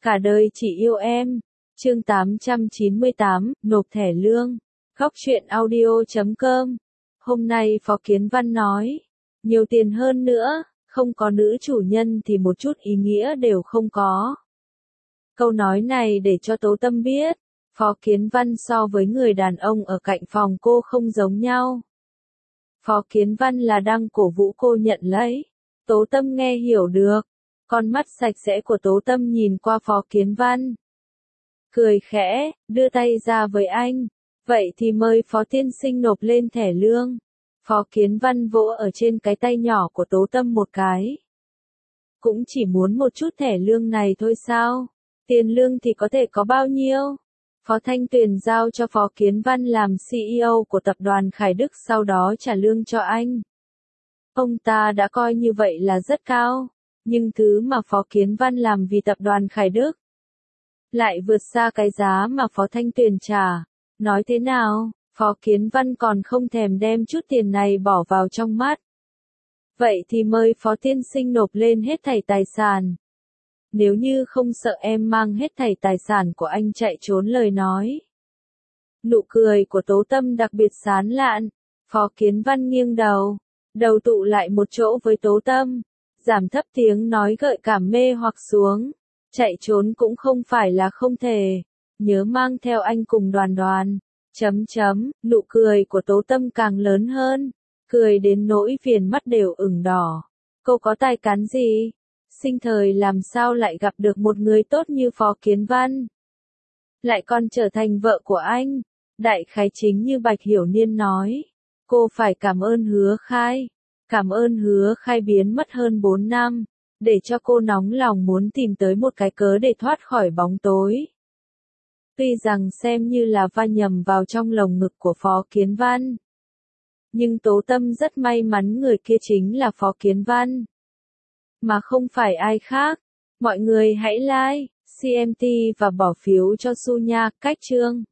Cả đời chỉ yêu em. Chương 898, nộp thẻ lương. Góc truyện audio.com. Hôm nay Phó Kiến Văn nói, nhiều tiền hơn nữa, không có nữ chủ nhân thì một chút ý nghĩa đều không có. Câu nói này để cho Tố Tâm biết, Phó Kiến Văn so với người đàn ông ở cạnh phòng cô không giống nhau. Phó Kiến Văn là đang cổ vũ cô nhận lấy. Tố Tâm nghe hiểu được. Con mắt sạch sẽ của Tố Tâm nhìn qua Phó Kiến Văn. Cười khẽ, đưa tay ra với anh. Vậy thì mời Phó tiên sinh nộp lên thẻ lương. Phó Kiến Văn vỗ ở trên cái tay nhỏ của Tố Tâm một cái. Cũng chỉ muốn một chút thẻ lương này thôi sao? Tiền lương thì có thể có bao nhiêu? Phó Thanh Tuyền giao cho Phó Kiến Văn làm CEO của tập đoàn Khải Đức, sau đó trả lương cho anh. Ông ta đã coi như vậy là rất cao, nhưng thứ mà Phó Kiến Văn làm vì tập đoàn Khải Đức lại vượt xa cái giá mà Phó Thanh Tuyền trả. Nói thế nào, Phó Kiến Văn còn không thèm đem chút tiền này bỏ vào trong mắt. Vậy thì mời Phó tiên sinh nộp lên hết thảy tài sản. Nếu như không sợ em mang hết thảy tài sản của anh chạy trốn lời nói. Nụ cười của Tố Tâm đặc biệt sán lạn. Phó Kiến Văn nghiêng đầu tụ lại một chỗ với Tố Tâm, giảm thấp tiếng nói gợi cảm mê hoặc xuống. Chạy trốn cũng không phải là không thể, nhớ mang theo anh cùng Đoàn Đoàn. Nụ cười của Tố Tâm càng lớn hơn, cười đến nỗi viền mắt đều ửng đỏ. Cô có tài cán gì? Sinh thời làm sao lại gặp được một người tốt như Phó Kiến Văn? Lại còn trở thành vợ của anh. Đại khái chính như Bạch Hiểu Niên nói. Cô phải cảm ơn Hứa Khai. Cảm ơn Hứa Khai biến mất hơn 4 năm. Để cho cô nóng lòng muốn tìm tới một cái cớ để thoát khỏi bóng tối. Tuy rằng xem như là va nhầm vào trong lồng ngực của Phó Kiến Văn. Nhưng Tố Tâm rất may mắn người kia chính là Phó Kiến Văn. Mà không phải ai khác. Mọi người hãy like, CMT và bỏ phiếu cho Su nha, cách chương.